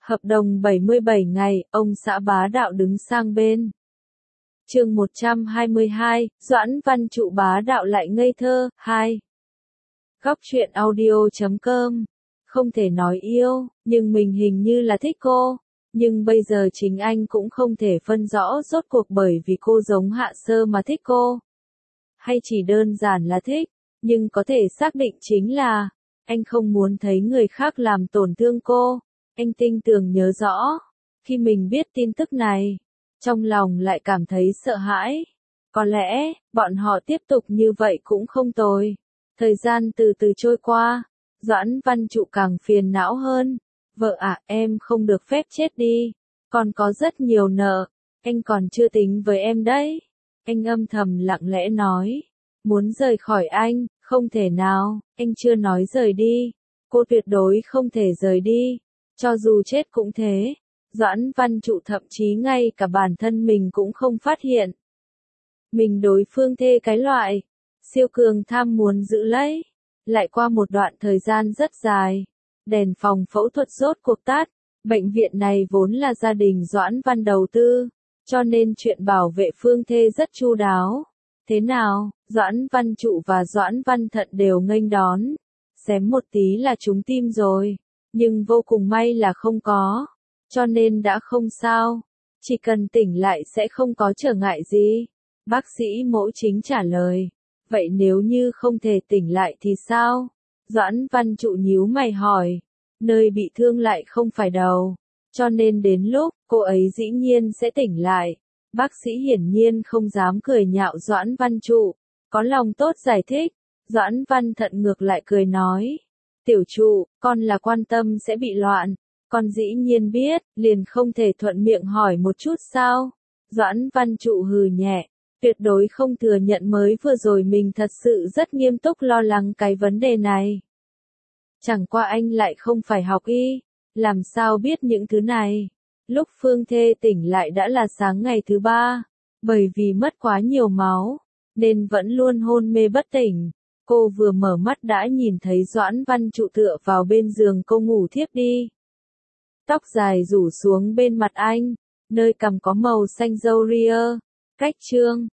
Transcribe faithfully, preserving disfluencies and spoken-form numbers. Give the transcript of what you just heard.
Hợp đồng bảy mươi bảy ngày, ông xã bá đạo đứng sang bên. Chương một trăm hai mươi hai, Doãn Văn Trụ bá đạo lại ngây thơ, hai. Góc truyện audio chấm com. Không thể nói yêu, nhưng mình hình như là thích cô. Nhưng bây giờ chính anh cũng không thể phân rõ rốt cuộc bởi vì cô giống Hạ Sơ mà thích cô. Hay chỉ đơn giản là thích, nhưng có thể xác định chính là, anh không muốn thấy người khác làm tổn thương cô. Anh tinh tường nhớ rõ, khi mình biết tin tức này, trong lòng lại cảm thấy sợ hãi. Có lẽ, bọn họ tiếp tục như vậy cũng không tồi. Thời gian từ từ trôi qua, Doãn Văn Trụ càng phiền não hơn. Vợ ạ, em không được phép chết đi. Còn có rất nhiều nợ, anh còn chưa tính với em đấy. Anh âm thầm lặng lẽ nói. Muốn rời khỏi anh, không thể nào, anh chưa nói rời đi. Cô tuyệt đối không thể rời đi. Cho dù chết cũng thế. Doãn Văn Trụ thậm chí ngay cả bản thân mình cũng không phát hiện. Mình đối phương thê cái loại. Siêu cường tham muốn giữ lấy. Lại qua một đoạn thời gian rất dài. Đèn phòng phẫu thuật rốt cuộc tắt. Bệnh viện này vốn là gia đình Doãn Văn đầu tư. Cho nên chuyện bảo vệ phương thê rất chu đáo. Thế nào, Doãn Văn Trụ và Doãn Văn Thận đều nghênh đón. Xém một tí là trúng tim rồi. Nhưng vô cùng may là không có. Cho nên đã không sao. Chỉ cần tỉnh lại sẽ không có trở ngại gì. Bác sĩ Mỗ Chính trả lời. Vậy nếu như không thể tỉnh lại thì sao? Doãn Văn Trụ nhíu mày hỏi. Nơi bị thương lại không phải đầu. Cho nên đến lúc cô ấy dĩ nhiên sẽ tỉnh lại. Bác sĩ hiển nhiên không dám cười nhạo Doãn Văn Trụ. Có lòng tốt giải thích. Doãn Văn Thận ngược lại cười nói. Tiểu Trụ, con là quan tâm sẽ bị loạn. Con dĩ nhiên biết, liền không thể thuận miệng hỏi một chút sao? Doãn Văn Trụ hừ nhẹ. Tuyệt đối không thừa nhận mới vừa rồi mình thật sự rất nghiêm túc lo lắng cái vấn đề này. Chẳng qua anh lại không phải học y. Làm sao biết những thứ này? Lúc phương thê tỉnh lại đã là sáng ngày thứ ba. Bởi vì mất quá nhiều máu, nên vẫn luôn hôn mê bất tỉnh. Cô vừa mở mắt đã nhìn thấy Doãn Văn Trụ tựa vào bên giường cô ngủ thiếp đi. Tóc dài rủ xuống bên mặt anh, nơi cằm có màu xanh râu ria. Cách chương